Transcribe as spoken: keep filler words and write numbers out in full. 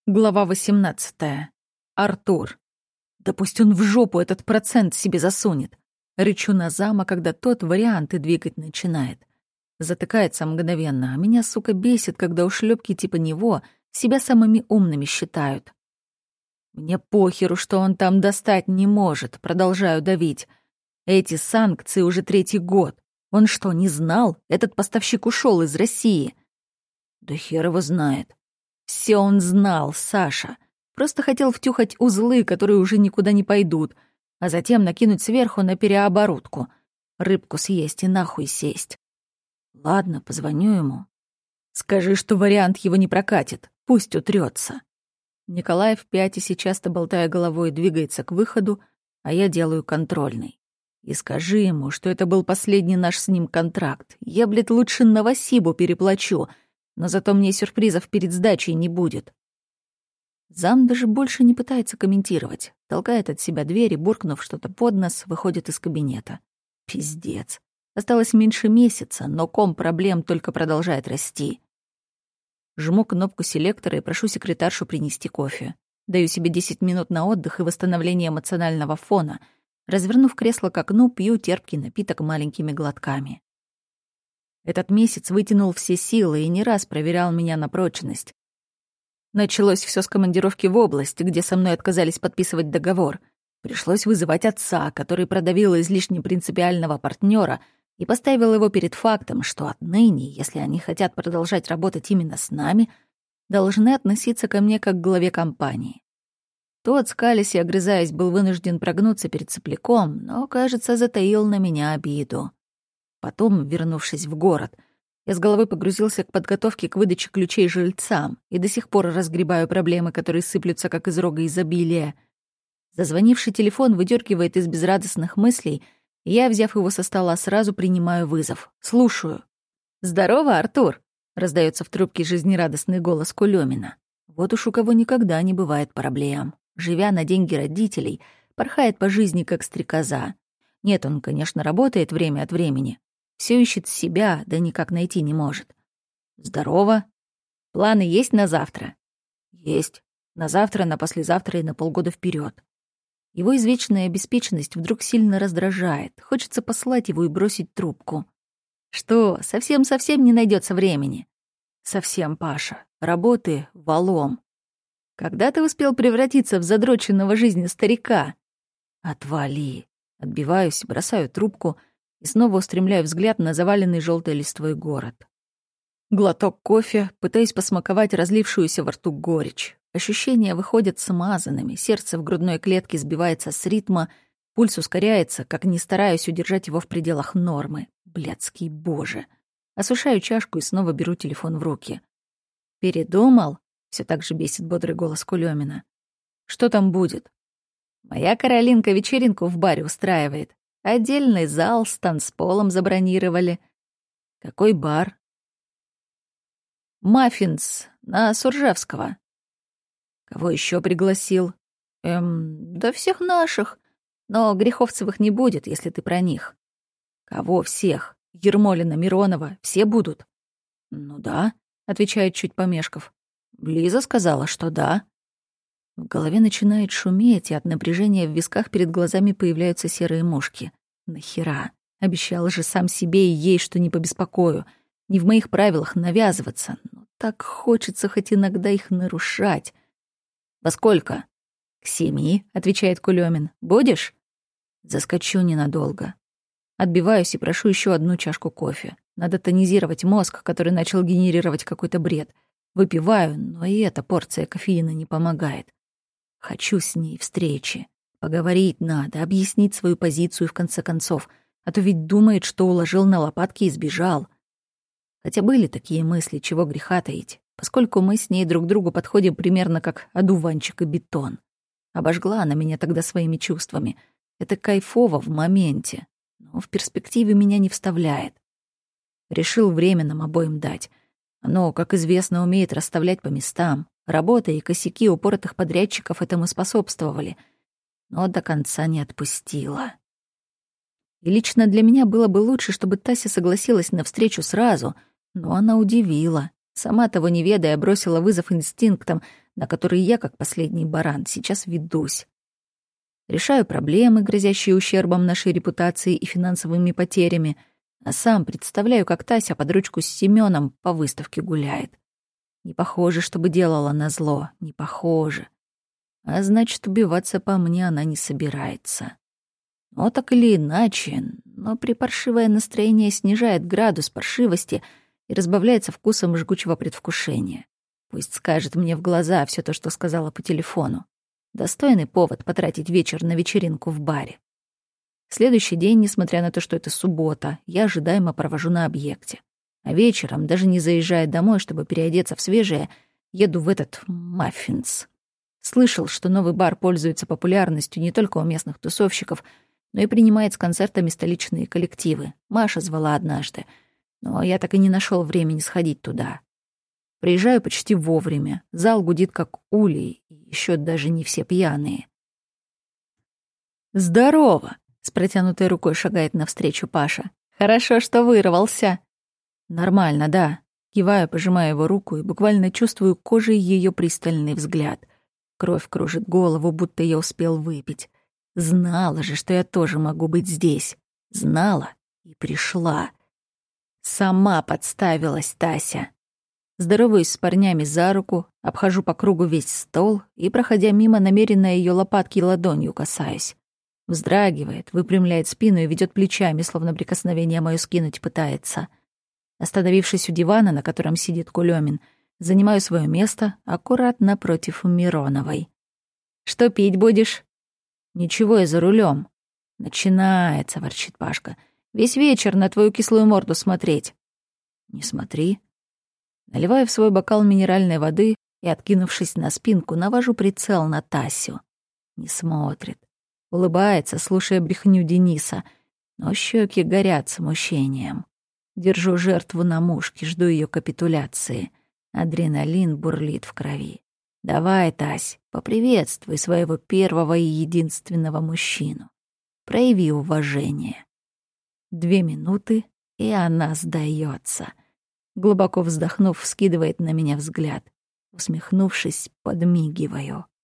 Глава восемнадцатая. Артур. Да пусть он в жопу этот процент себе засунет. Рычу на зама, когда тот варианты двигать начинает. Затыкается мгновенно, а меня, сука, бесит, когда ушлепки типа него себя самыми умными считают. Мне похеру, что он там достать не может, продолжаю давить. Эти санкции уже третий год. Он что, не знал? Этот поставщик ушел из России. Да хер его знает. Все он знал, Саша. Просто хотел втюхать узлы, которые уже никуда не пойдут, а затем накинуть сверху на переоборудку. Рыбку съесть и нахуй сесть. Ладно, позвоню ему. Скажи, что вариант его не прокатит. Пусть утрется. Николай в пятисе, часто болтая головой, двигается к выходу, а я делаю контрольный. И скажи ему, что это был последний наш с ним контракт. Я, блядь, лучше Новосибу переплачу, но зато мне сюрпризов перед сдачей не будет. Зам даже больше не пытается комментировать. Толкает от себя дверь и, буркнув что-то под нос, выходит из кабинета. Пиздец. Осталось меньше месяца, но ком проблем только продолжает расти. Жму кнопку селектора и прошу секретаршу принести кофе. Даю себе десять минут на отдых и восстановление эмоционального фона. Развернув кресло к окну, пью терпкий напиток маленькими глотками. Этот месяц вытянул все силы и не раз проверял меня на прочность. Началось все с командировки в область, где со мной отказались подписывать договор. Пришлось вызывать отца, который продавил излишне принципиального партнера и поставил его перед фактом, что отныне, если они хотят продолжать работать именно с нами, должны относиться ко мне как к главе компании. Тот, скалясь и огрызаясь, был вынужден прогнуться перед сопляком, но, кажется, затаил на меня обиду. Потом, вернувшись в город, я с головой погрузился к подготовке к выдаче ключей жильцам и до сих пор разгребаю проблемы, которые сыплются, как из рога изобилия. Зазвонивший телефон выдергивает из безрадостных мыслей, и я, взяв его со стола, сразу принимаю вызов. Слушаю. «Здорово, Артур!» — раздается в трубке жизнерадостный голос Кулёмина. Вот уж у кого никогда не бывает проблем. Живя на деньги родителей, порхает по жизни, как стрекоза. Нет, он, конечно, работает время от времени. Все ищет себя, да никак найти не может. Здорово. Планы есть на завтра? Есть. На завтра, на послезавтра и на полгода вперед. Его извечная обеспеченность вдруг сильно раздражает. Хочется послать его и бросить трубку. Что, совсем-совсем не найдется времени? Совсем, Паша. Работы валом. Когда ты успел превратиться в задроченного жизнью старика? Отвали. Отбиваюсь, бросаю трубку и снова устремляю взгляд на заваленный желтой листвой город. Глоток кофе, пытаюсь посмаковать разлившуюся во рту горечь. Ощущения выходят смазанными, сердце в грудной клетке сбивается с ритма, пульс ускоряется, как ни стараюсь удержать его в пределах нормы. Блядский боже. Осушаю чашку и снова беру телефон в руки. «Передумал?» — все так же бесит бодрый голос Кулёмина. «Что там будет?» «Моя Каролинка вечеринку в баре устраивает. Отдельный зал с танцполом забронировали». «Какой бар?» «Маффинс на Суржевского». «Кого еще пригласил?» «Эм, да всех наших. Но Греховцевых не будет, если ты про них». «Кого всех? Ермолина, Миронова, все будут?» «Ну да», — отвечает чуть помешков. «Лиза сказала, что да». В голове начинает шуметь, и от напряжения в висках перед глазами появляются серые мушки. Нахера? Обещал же сам себе и ей, что не побеспокою. Не в моих правилах навязываться, но так хочется хоть иногда их нарушать. «Во сколько?» «К семи», — отвечает Кулёмин. «Будешь?» Заскочу ненадолго. Отбиваюсь и прошу еще одну чашку кофе. Надо тонизировать мозг, который начал генерировать какой-то бред. Выпиваю, но и эта порция кофеина не помогает. Хочу с ней встречи. Поговорить надо, объяснить свою позицию в конце концов. А то ведь думает, что уложил на лопатки и сбежал. Хотя были такие мысли, чего греха таить, поскольку мы с ней друг другу подходим примерно как одуванчик и бетон. Обожгла она меня тогда своими чувствами. Это кайфово в моменте, но в перспективе меня не вставляет. Решил время нам обоим дать. Оно, как известно, умеет расставлять по местам. Работа и косяки упоротых подрядчиков этому способствовали, но до конца не отпустила. И лично для меня было бы лучше, чтобы Тася согласилась на встречу сразу, но она удивила. Сама того не ведая, бросила вызов инстинктам, на который я, как последний баран, сейчас ведусь. Решаю проблемы, грозящие ущербом нашей репутации и финансовыми потерями, а сам представляю, как Тася под ручку с Семёном по выставке гуляет. Не похоже, чтобы делала назло, не похоже. А значит, убиваться по мне она не собирается. Но так или иначе, но припаршивое настроение снижает градус паршивости и разбавляется вкусом жгучего предвкушения. Пусть скажет мне в глаза все то, что сказала по телефону. Достойный повод потратить вечер на вечеринку в баре. Следующий день, несмотря на то, что это суббота, я ожидаемо провожу на объекте. А вечером, даже не заезжая домой, чтобы переодеться в свежее, еду в этот «Маффинс». Слышал, что новый бар пользуется популярностью не только у местных тусовщиков, но и принимает с концертами столичные коллективы. Маша звала однажды, но я так и не нашел времени сходить туда. Приезжаю почти вовремя. Зал гудит как улей, и еще даже не все пьяные. «Здорово!» — с протянутой рукой шагает навстречу Паша. «Хорошо, что вырвался». «Нормально, да». Киваю, пожимая его руку и буквально чувствую кожей ее пристальный взгляд. Кровь кружит голову, будто я успел выпить. Знала же, что я тоже могу быть здесь. Знала и пришла. Сама подставилась Тася. Здороваюсь с парнями за руку, обхожу по кругу весь стол и, проходя мимо, намеренно ее лопатки ладонью касаюсь. Вздрагивает, выпрямляет спину и ведет плечами, словно прикосновение мое скинуть пытается. Остановившись у дивана, на котором сидит Кулёмин, занимаю свое место аккуратно против Мироновой. «Что пить будешь?» «Ничего, я за рулем. «Начинается», — ворчит Пашка. «Весь вечер на твою кислую морду смотреть». «Не смотри». Наливаю в свой бокал минеральной воды и, откинувшись на спинку, навожу прицел на Тасю. Не смотрит. Улыбается, слушая брехню Дениса, но щеки горят смущением. Держу жертву на мушке, жду ее капитуляции. Адреналин бурлит в крови. Давай, Тась, поприветствуй своего первого и единственного мужчину. Прояви уважение. Две минуты, и она сдается. Глубоко вздохнув, вскидывает на меня взгляд. Усмехнувшись, подмигиваю.